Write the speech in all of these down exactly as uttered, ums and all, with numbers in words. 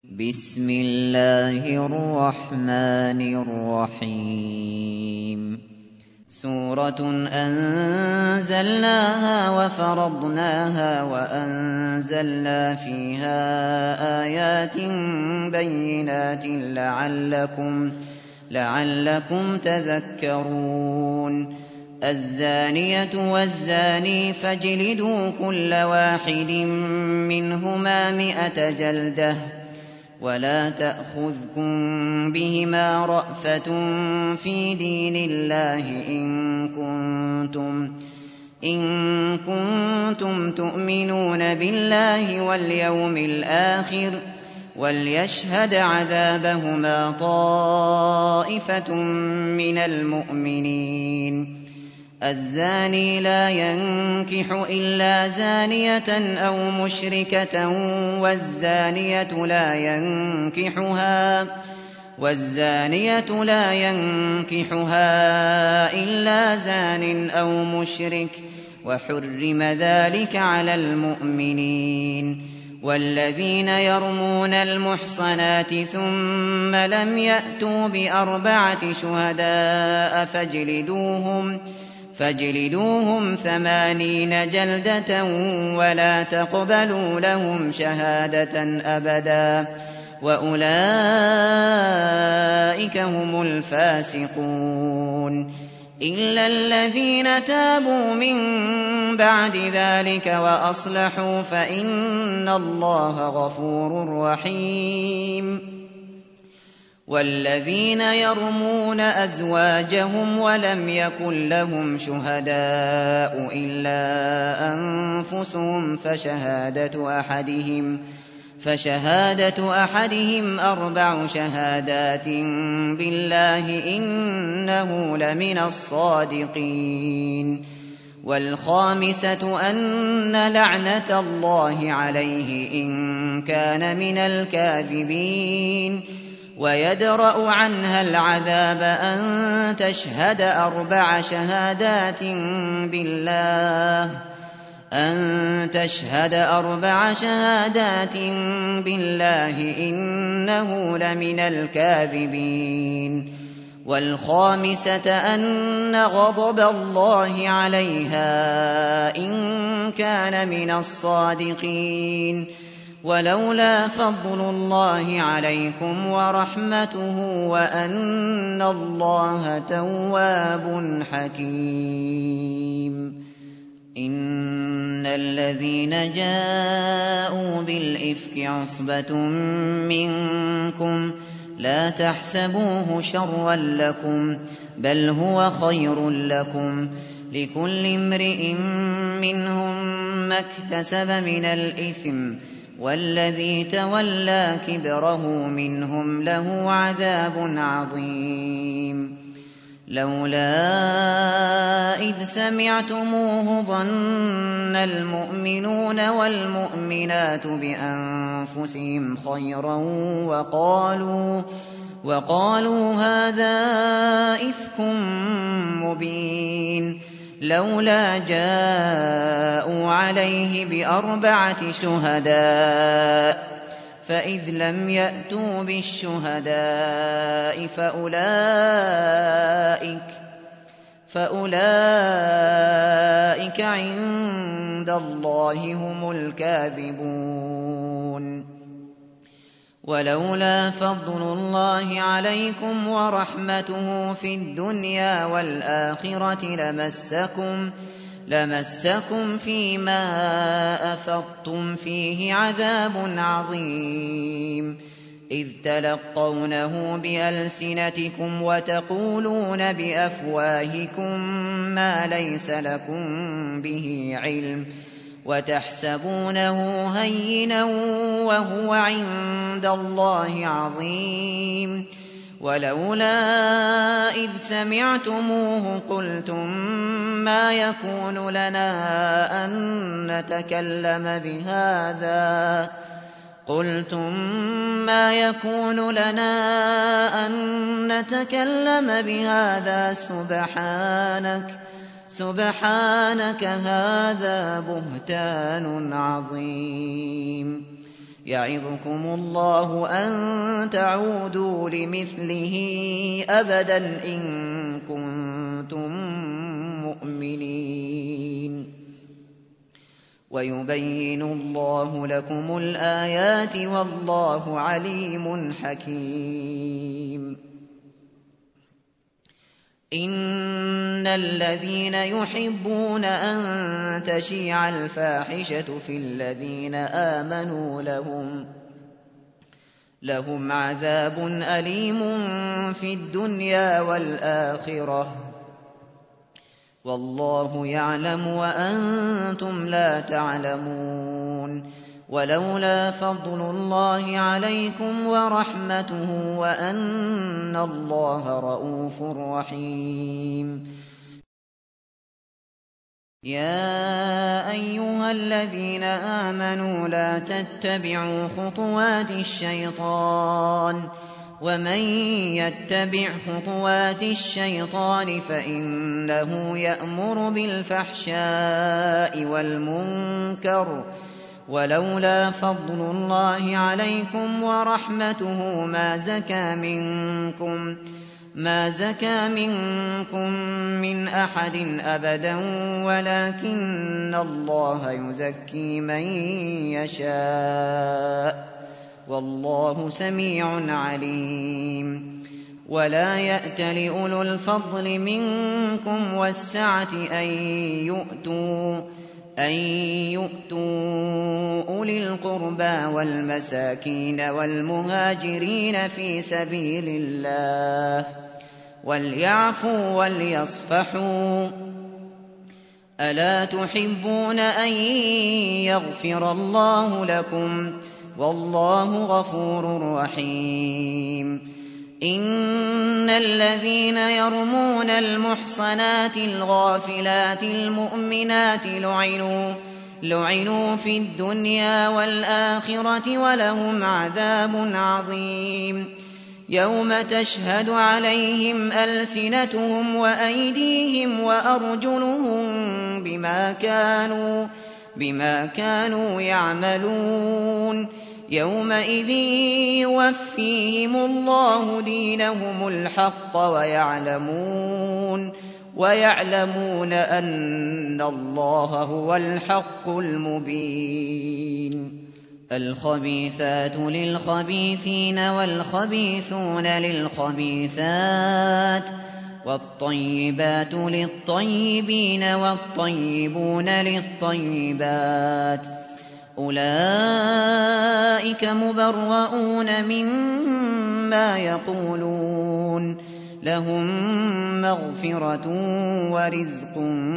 بسم الله الرحمن الرحيم سورة أنزلناها وفرضناها وأنزلنا فيها آيات بينات لعلكم, لعلكم تذكرون الزانية والزاني فاجلدوا كل واحد منهما مئة جلدة ولا تأخذكم بهما رأفة في دين الله إن كنتم, إن كنتم تؤمنون بالله واليوم الآخر وليشهد عذابهما طائفة من المؤمنين الزاني لا ينكح إلا زانية أو مشركة والزانية لا ينكحها والزانية لا ينكحها إلا زان أو مشرك وحرم ذلك على المؤمنين والذين يرمون المحصنات ثم لم يأتوا بأربعة شهداء فاجلدوهم فاجلدوهم ثمانين جلدة ولا تقبلوا لهم شهادة أبدا وأولئك هم الفاسقون إلا الذين تابوا من بعد ذلك وأصلحوا فإن الله غفور رحيم والذين يرمون أزواجهم ولم يكن لهم شهداء إلا أنفسهم فشهادة أحدهم فشهادة أحدهم أربع شهادات بالله إنه لمن الصادقين والخامسة أن لعنة الله عليه إن كان من الكاذبين ويدرأ عنها العذاب أن تشهد أربع شهادات بالله أن تشهد أربع شهادات بالله إنه لمن الكاذبين والخامسة أن غضب الله عليها إن كان من الصادقين ولولا فضل الله عليكم ورحمته وأن الله تواب حكيم إن الذين جاءوا بالإفك عصبة منكم لا تحسبوه شرا لكم بل هو خير لكم لكل امرئ منهم ما اكتسب من الإثم والذي تولى كبره منهم له عذاب عظيم لولا إذ سمعتموه ظن المؤمنون والمؤمنات بأنفسهم خيرا وقالوا, وقالوا هذا إفك مبين لولا جاءوا عليه بأربعة شهداء فإذ لم يأتوا بالشهداء فأولئك, فأولئك عند الله هم الكاذبون ولولا فضل الله عليكم ورحمته في الدنيا والآخرة لمسكم لمسكم فيما أفضتم فيه عذاب عظيم إذ تلقونه بألسنتكم وتقولون بأفواهكم ما ليس لكم به علم وتحسبونه هينا وهو عند الله عظيم ولولا إذ سمعتموه قلتم ما يكون لنا أن نتكلم بهذا قلتم ما يكون لنا أن نتكلم بهذا سبحانك سبحانك هذا بهتان عظيم يعظكم الله أن تعودوا لمثله أبدا إن كنتم مؤمنين ويبين الله لكم الآيات والله عليم حكيم إن الذين يحبون أن تشيع الفاحشة في الذين آمنوا لهم لهم عذاب أليم في الدنيا والآخرة والله يعلم وأنتم لا تعلمون ولولا فضل الله عليكم ورحمته وأن الله رءوف رحيم يا أيها الذين آمنوا لا تتبعوا خطوات الشيطان ومن يتبع خطوات الشيطان فإنه يأمر بالفحشاء والمنكر ولولا فضل الله عليكم ورحمته ما زكى منكم ما زكى منكم من أحد أبدا ولكن الله يزكي من يشاء والله سميع عليم ولا يأتل أولو الفضل منكم والسعة أن يؤتوا أن يؤتوا أولي القربى والمساكين والمهاجرين في سبيل الله وليعفوا وليصفحوا ألا تحبون أن يغفر الله لكم والله غفور رحيم إن الذين يرمون المحصنات الغافلات المؤمنات لعنوا لعنوا في الدنيا والآخرة ولهم عذاب عظيم يوم تشهد عليهم ألسنتهم وأيديهم وأرجلهم بما كانوا بما كانوا يعملون يومئذ يوفيهم الله دينهم الحق ويعلمون ويعلمون أن الله هو الحق المبين الخبيثات للخبيثين والخبيثون للخبيثات والطيبات للطيبين والطيبون للطيبات أولئك مبرؤون مما يقولون لهم مغفرة ورزق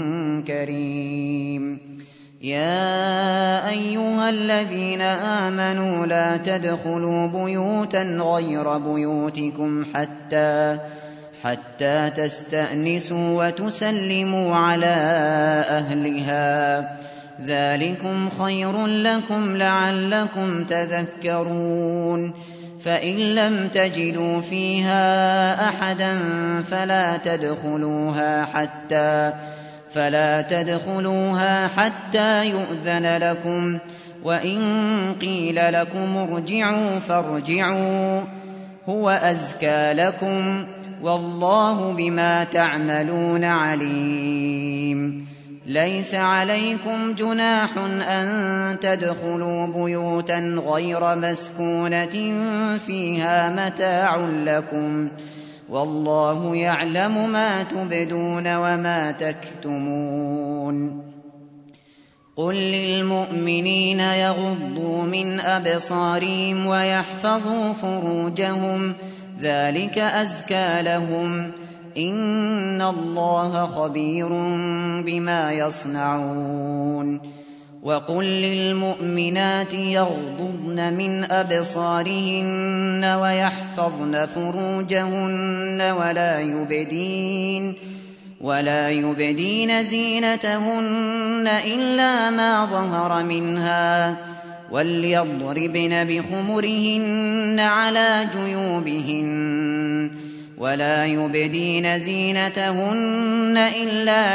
كريم يا أيها الذين آمنوا لا تدخلوا بيوتا غير بيوتكم حتى حتى تستأنسوا وتسلموا على أهلها ذلكم خير لكم لعلكم تذكرون فإن لم تجدوا فيها أحدا فلا تدخلوها حتى فلا تدخلوها حتى يؤذن لكم وإن قيل لكم ارجعوا فارجعوا هو أزكى لكم والله بما تعملون عليم ليس عليكم جناح أن تدخلوا بيوتا غير مسكونة فيها متاع لكم والله يعلم ما تبدون وما تكتمون قل للمؤمنين يغضوا من أبصارهم ويحفظوا فروجهم ذلك أزكى لهم إن الله خبير بما يصنعون وقل للمؤمنات يغضضن من أبصارهن ويحفظن فروجهن ولا يبدين ولا يبدين زينتهن إلا ما ظهر منها وليضربن بخمرهن على جيوبهن ولا يبدين زينتهن إلا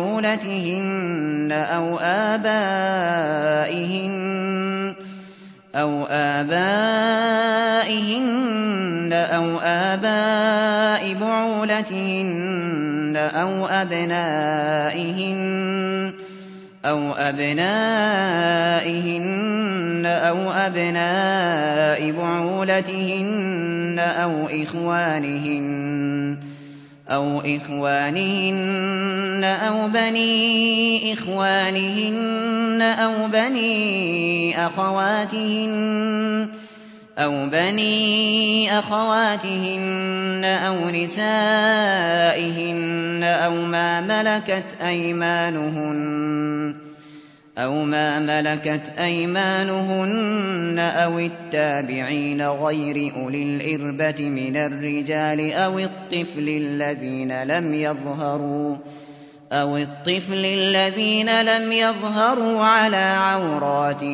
لبعولتهن أو آبائهن أَوْ آبَائِهِنَّ أَوْ آبَاءِ بُعُولَتِهِنَّ أَوْ أَبْنَائِهِنَّ أَوْ أَبْنَائِهِنَّ أَوْ أَبْنَاءِ بُعُولَتِهِنَّ أَوْ إِخْوَانِهِنَّ أَوْ إِخْوَانِهِنَّ أَوْ بَنِي إِخْوَانِهِنَّ أَوْ بَنِي أَخَوَاتِهِنَّ أَوْ بَنِي أَخَوَاتِهِنَّ أَوْ نِسَائِهِنَّ أَوْ مَا مَلَكَتْ أَيْمَانُهُنَّ أَوْ مَا مَلَكَتْ أَيْمَانُهُنَّ أَوِ التَّابِعِينَ غَيْرِ أُولِي الْإِرْبَةِ مِنَ الرِّجَالِ أَوِ الطِّفْلِ الَّذِينَ لَمْ يَظْهَرُوا أَوِ الطِّفْلِ الَّذِينَ لَمْ يَظْهَرُوا عَلَىٰ عَوْرَاتِ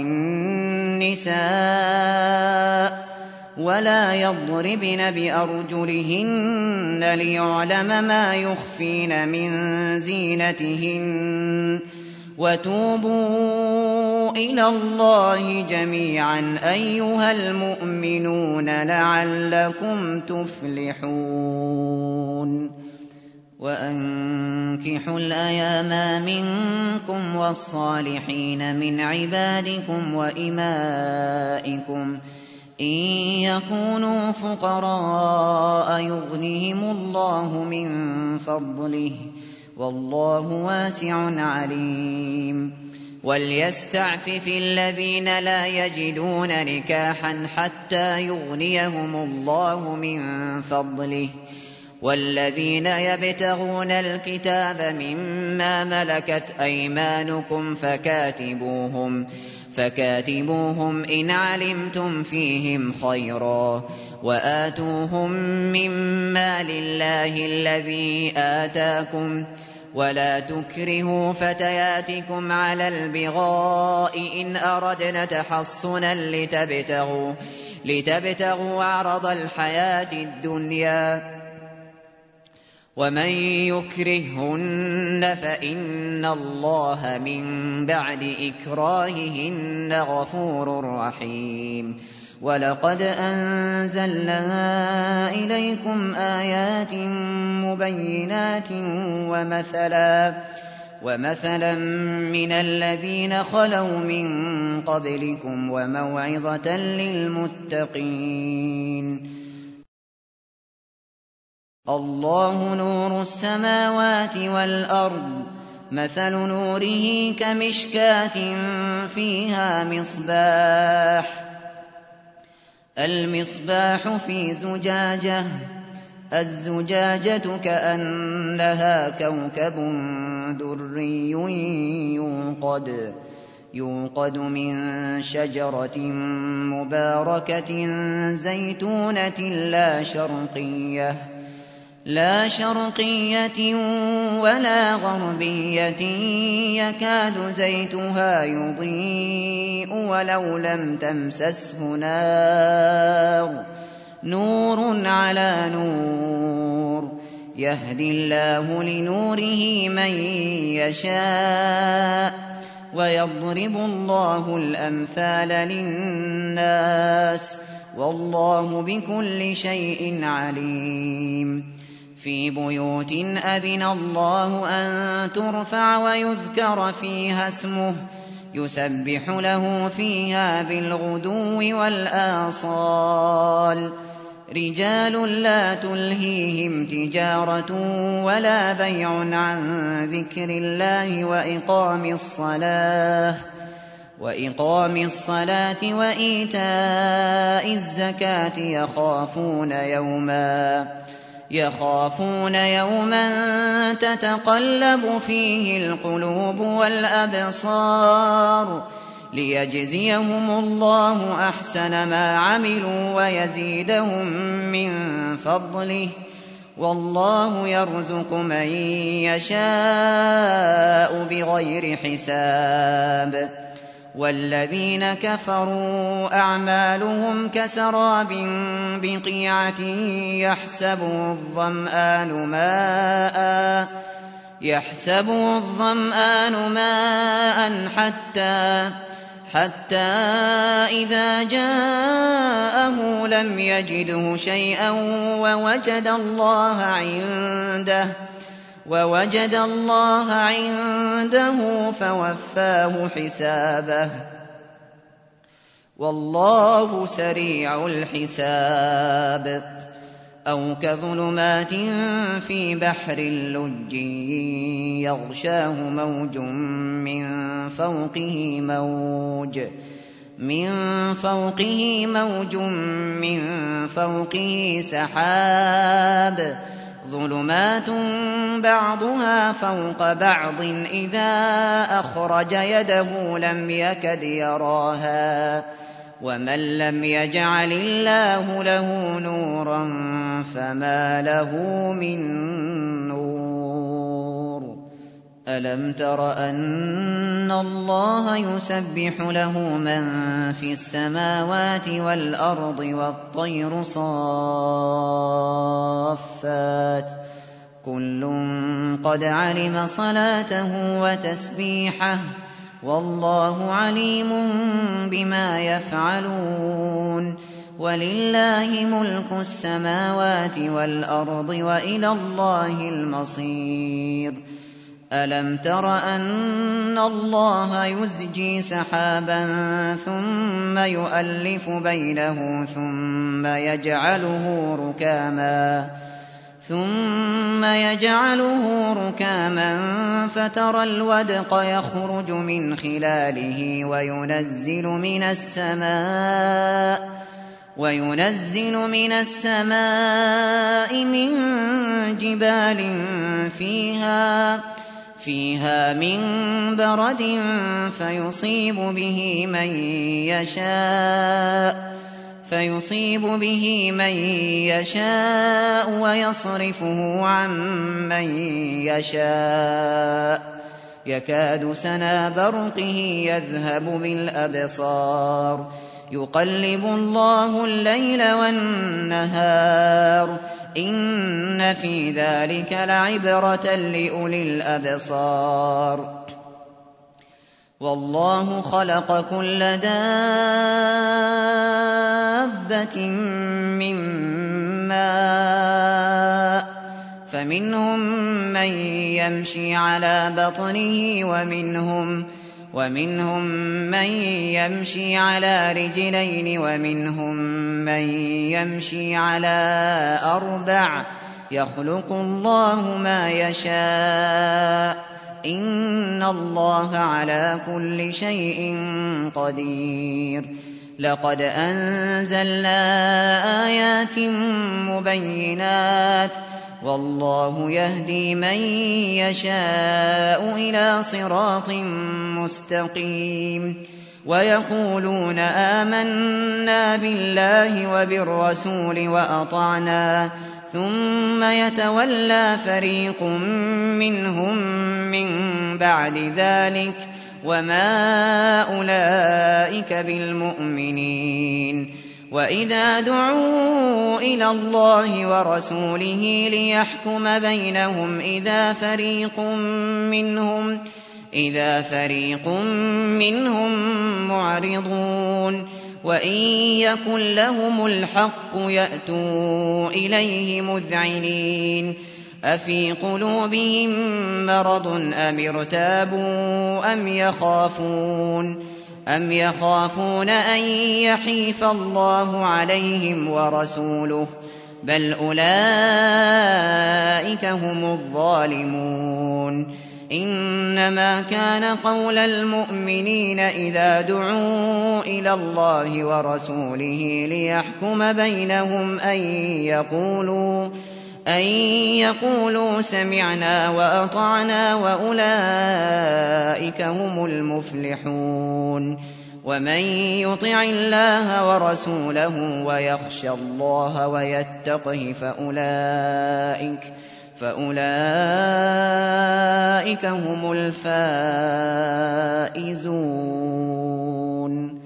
النِّسَاءِ وَلَا يَضْرِبْنَ بِأَرْجُلِهِنَّ لِيُعْلَمَ مَا يُخْفِينَ مِن زِينَتِهِنَّ ۚ وَتُوبُوا إِلَى اللَّهِ جَمِيعًا أَيُّهَا الْمُؤْمِنُونَ لَعَلَّكُمْ تُفْلِحُونَ وَأَنكِحُوا الْأَيَامَىٰ مِنكُمْ وَالصَّالِحِينَ مِنْ عِبَادِكُمْ وَإِمَائِكُمْ إِن يَكُونُوا فُقَرَاءَ يُغْنِهِمُ اللَّهُ مِن فَضْلِهِ ۗ وَاللَّهُ وَاسِعٌ عَلِيمٌ. وَلْيَسْتَعْفِفِ الَّذِينَ لَا يَجِدُونَ نِكَاحًا حَتَّىٰ يُغْنِيَهُمُ اللَّهُ مِن فَضْلِهِ ۗ وَالَّذِينَ يَبْتَغُونَ الْكِتَابَ مِمَّا مَلَكَتْ أَيْمَانُكُمْ فَكَاتِبُوهُمْ فكاتبوهم إن علمتم فيهم خيرا، وآتوهم من مال الله الذي آتاكم، ولا تكرهوا فتياتكم على البغاء إن أردنا تحصنا لتبتغوا, لتبتغوا عرض الحياة الدنيا، ومن يكرههن فإن الله من بعد إكراههن غفور رحيم. ولقد أنزلنا إليكم آيات مبينات ومثلا, ومثلا من الذين خلوا من قبلكم وموعظة للمتقين. الله نور السماوات والأرض، مثل نوره كمشكاة فيها مصباح، المصباح في زجاجة، الزجاجة كأنها كوكب دري يوقد, يوقد من شجرة مباركة زيتونة لا شرقية لا شرقية ولا غربية يكاد زيتها يضيء ولو لم تمسسه نار، نور على نور، يهدي الله لنوره من يشاء، ويضرب الله الأمثال للناس، والله بكل شيء عليم. في بيوت أذن الله أن ترفع ويذكر فيها اسمه يسبح له فيها بالغدو والآصال، رجال لا تلهيهم تجارة ولا بيع عن ذكر الله وإقام الصلاة وإقام الصلاة وإيتاء الزكاة يخافون يوما يخافون يوما تتقلب فيه القلوب والأبصار، ليجزيهم الله أحسن ما عملوا ويزيدهم من فضله، والله يرزق من يشاء بغير حساب. والذين كفروا أعمالهم كسراب بقيعة يحسبه الظمآن ماء يحسبه الظمآن ماء حتى حتى إذا جاءه لم يجده شيئا ووجد الله عنده ووجد الله عنده فوفاه حسابه والله سريع الحساب أو كظلمات في بحر لج يغشاه موج من فوقه موج من فوقه موج من فوقه سحاب ظلمات بعضها فوق بعض إذا أخرج يده لم يكد يراها ومن لم يجعل الله له نورا فما له من نور ألم تر أن الله يسبح له من في السماوات والأرض والطير صافات كل قد علم صلاته وتسبيحه والله عليم بما يفعلون ولله ملك السماوات والأرض وإلى الله المصير ألم تر أن الله يزجي سحابا ثم يؤلف بينه ثم يجعله ركاما ثم يجعله ركاما فترى الودق يخرج من خلاله وينزل من السماء وينزل من السماء من جبال فيها فيها من برد فيصيب به من يشاء فيصيب به من يشاء ويصرفه عن من يشاء يكاد سنا برقه يذهب بالأبصار يقلب الله الليل والنهار إن في ذلك لعبرة لأولي الأبصار والله خلق كل دابة من ماء فمنهم من يمشي على بطنه ومنهم ومنهم من يمشي على رجلين ومنهم من يمشي على أربع يخلق الله ما يشاء إن الله على كل شيء قدير لقد أنزلنا آيات مبينات والله يهدي من يشاء إلى صراط مستقيم ويقولون آمنا بالله وبالرسول وأطعنا ثم يتولى فريق منهم من بعد ذلك وما أولئك بالمؤمنين وإذا دعوا إلى الله ورسوله ليحكم بينهم إذا فريق منهم إذا فريق منهم معرضون وإن يكن لهم الحق يأتوا إليه مذعنين أفي قلوبهم مرض أم ارتابوا أم يخافون أم يخافون أن يحيف الله عليهم ورسوله بل أولئك هم الظالمون إنما كان قول المؤمنين إذا دعوا إلى الله ورسوله ليحكم بينهم أن يقولوا أن يقولوا سمعنا وأطعنا وأولئك هم المفلحون ومن يطع الله ورسوله ويخشى الله ويتقه فأولئك فأولئك هم الفائزون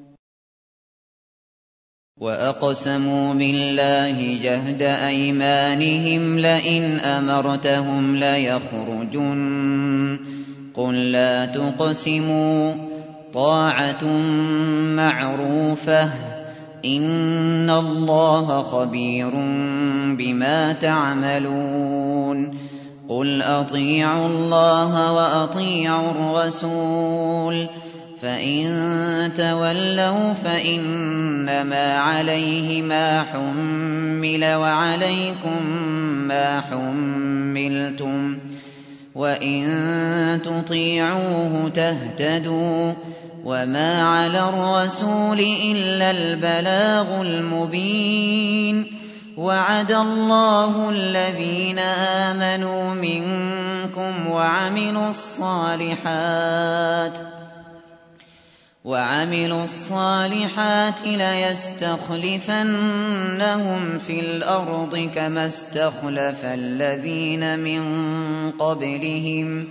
وأقسموا بالله جهد أيمانهم لئن أمرتهم ليخرجن قل لا تقسموا طَاعَةٌ مَّعْرُوفَةٌ ۗ إِنَّ اللَّهَ خَبِيرٌ بِمَا تَعْمَلُونَ قُلْ أَطِيعُوا اللَّهَ وَأَطِيعُوا الرَّسُولَ ۖ فَإِن تَوَلَّوْا فَإِنَّمَا عَلَيْهِ مَا حُمِّلَ وَعَلَيْكُم مَّا حُمِّلْتُمْ ۖ وَإِن تُطِيعُوهُ تَهْتَدُوا ۚ وَمَا عَلَى الرَّسُولِ إِلَّا الْبَلَاغُ الْمُبِينُ وَعَدَ اللَّهُ الَّذِينَ آمَنُوا مِنكُمْ وَعَمِلُوا الصَّالِحَاتِ وَعَمِلُوا الصَّالِحَاتِ لَيَسْتَخْلِفَنَّهُمْ فِي الْأَرْضِ كَمَا اسْتَخْلَفَ الَّذِينَ مِن قَبْلِهِمْ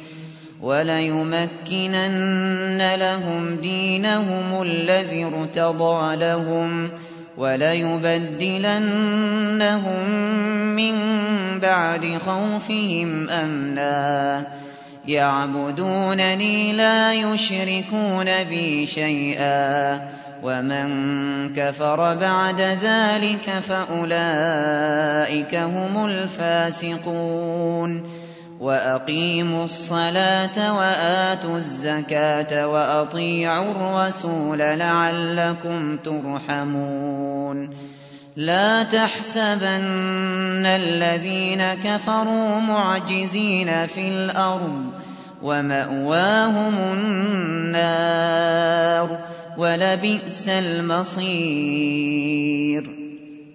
وَلَيُمَكِّنَنَّ لَهُمْ دِينَهُمُ الَّذِي ارْتَضَىٰ لَهُمْ وَلَيُبَدِّلَنَّهُم مِّن بَعْدِ خَوْفِهِمْ أَمْنًا يَعْبُدُونَنِي لَا يُشْرِكُونَ بِي شَيْئًا ۚ وَمَن كَفَرَ بَعْدَ ذَٰلِكَ فَأُولَٰئِكَ هُمُ الْفَاسِقُونَ وَأَقِيمُوا الصَّلَاةَ وَآتُوا الزَّكَاةَ وَأَطِيعُوا الرَّسُولَ لَعَلَّكُمْ تُرْحَمُونَ لَا تَحْسَبَنَّ الَّذِينَ كَفَرُوا مُعْجِزِينَ فِي الْأَرْضِ ۚ وَمَأْوَاهُمُ النَّارُ ۖ وَلَبِئْسَ الْمَصِيرُ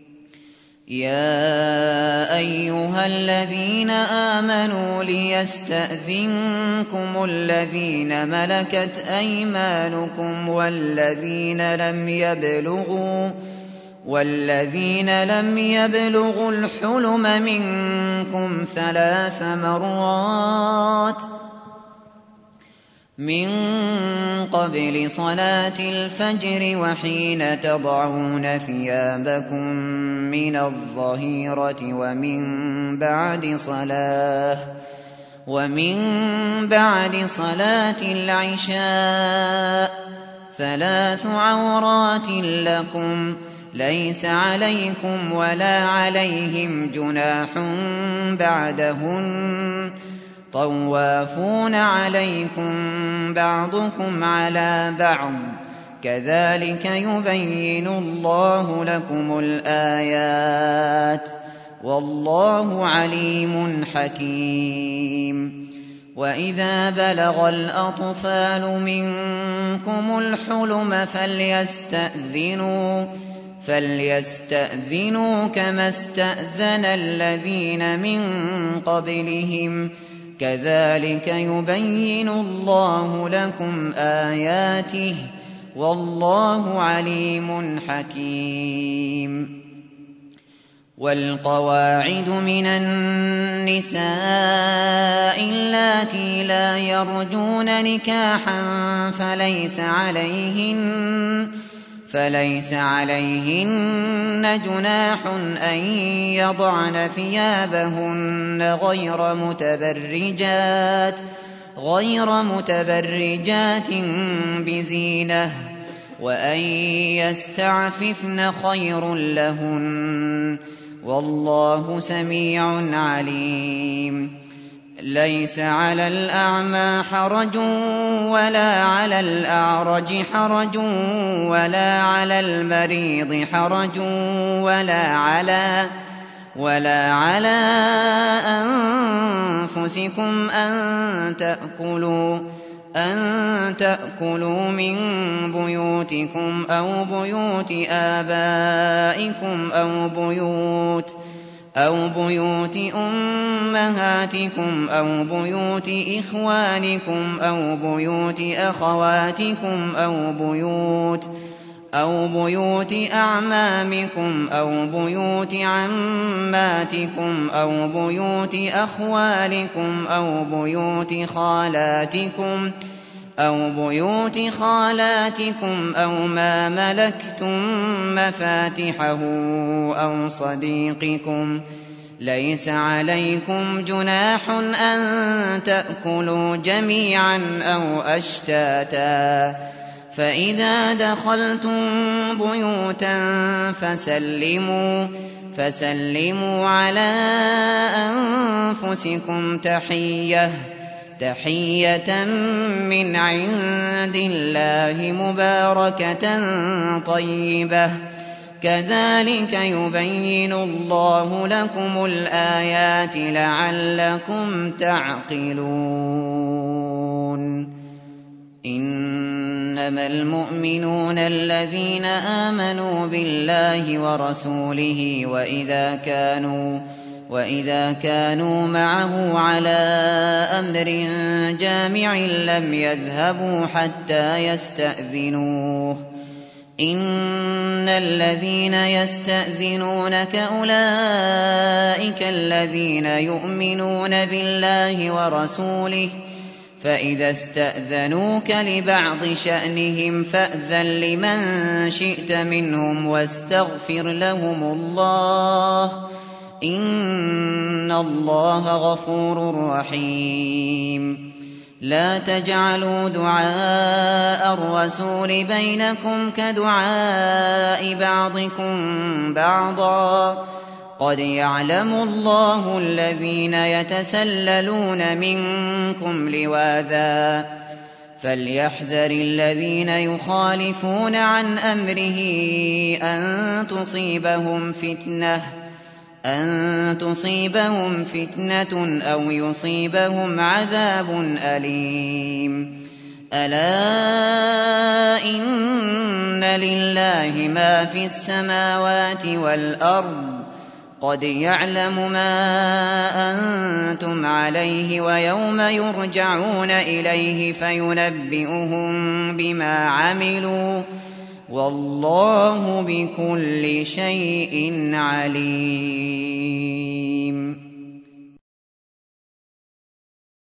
يَا أَيُّهَا الَّذِينَ آمَنُوا لِيَسْتَأْذِنكُمُ الَّذِينَ مَلَكَتْ أَيْمَانُكُمْ وَالَّذِينَ لَمْ يَبْلُغُوا وَالَّذِينَ لَمْ يَبْلُغُوا الْحُلُمَ مِنكُمْ ثَلَاثَ مَرَّاتٍ مِّن قَبْلِ صَلَاةِ الْفَجْرِ وَحِينَ تَضَعُونَ ثِيَابَكُم مِّنَ الظَّهِيرَةِ وَمِن بَعْدِ صَلَاةِ الْعِشَاءِ ۚ ثَلَاثُ عَوْرَاتٍ لَّكُمْ ۚ لَيْسَ عَلَيْكُمْ وَلَا عَلَيْهِمْ جُنَاحٌ بَعْدَهُنَّ ۚ طَوَّافُونَ عَلَيْكُم بَعْضُكُمْ عَلَىٰ بَعْضٍ ۚ كَذَٰلِكَ يُبَيِّنُ اللَّهُ لَكُمُ الْآيَاتِ ۗ وَاللَّهُ عَلِيمٌ حَكِيمٌ وَإِذَا بَلَغَ الْأَطْفَالُ مِنكُمُ الْحُلُمَ فَلْيَسْتَأْذِنُوا كَمَا اسْتَأْذَنَ الَّذِينَ مِن قَبْلِهِمْ ۚ كَذَٰلِكَ يُبَيِّنُ اللَّهُ لَكُمْ آيَاتِهِ ۗ وَاللَّهُ عَلِيمٌ حَكِيمٌ وَالْقَوَاعِدُ مِنَ النِّسَاءِ اللَّاتِي لَا يَرْجُونَ نِكَاحًا فَلَيْسَ عَلَيْهِنَّ جُنَاحٌ أَن يَضَعْنَ ثِيَابَهُنَّ غَيْرَ مُتَبَرِّجَاتٍ بِزِينَةٍ ۖ وَأَن يَسْتَعْفِفْنَ خَيْرٌ لَّهُنَّ ۗ وَاللَّهُ سَمِيعٌ عَلِيمٌ لَيْسَ عَلَى الْأَعْمَىٰ حَرَجٌ وَلَا عَلَى الْأَعْرَجِ حَرَجٌ وَلَا عَلَى الْمَرِيضِ حَرَجٌ وَلَا عَلَىٰ أَنفُسِكُمْ أَن تَأْكُلُوا مِن بُيُوتِكُمْ أَوْ بُيُوتِ آبَائِكُمْ أَوْ بُيُوتِ أُمَّهَاتِكُمْ أَوْ بُيُوتِ إِخْوَانِكُمْ أَوْ بُيُوتِ أَخَوَاتِكُمْ أَوْ بُيُوتِ أَعْمَامِكُمْ أَوْ بُيُوتِ عَمَّاتِكُمْ أَوْ بُيُوتِ أَخْوَالِكُمْ أَوْ بُيُوتِ خَالَاتِكُمْ أَوْ مَا مَلَكْتُم مَّفَاتِحَهُ أَوْ صَدِيقِكُمْ ۚ لَيْسَ عَلَيْكُمْ جُنَاحٌ أَن تَأْكُلُوا جَمِيعًا أَوْ أَشْتَاتًا ۚ فإذا دخلتم بيوتا فسلموا فسلموا على أنفسكم تحية تحية من عند الله مباركة طيبة كذلك يبين الله لكم الآيات لعلكم تعقلون إنما المؤمنون الذين آمنوا بالله ورسوله وإذا كانوا وإذا كانوا معه على أمر جامع لم يذهبوا حتى يستأذنوه إن الذين يستأذنونك أولئك الذين يؤمنون بالله ورسوله فإذا استأذنوك لبعض شأنهم فأذن لمن شئت منهم واستغفر لهم الله إن الله غفور رحيم لا تجعلوا دعاء الرسول بينكم كدعاء بعضكم بعضا قد يعلم الله الذين يتسللون منكم لواذا فليحذر الذين يخالفون عن أمره أن تصيبهم فتنة أن تصيبهم فتنة أو يصيبهم عذاب أليم ألا إن لله ما في السماوات والأرض قد يعلم ما أنتم عليه ويوم يرجعون إليه فينبئهم بما عملوا والله بكل شيء عليم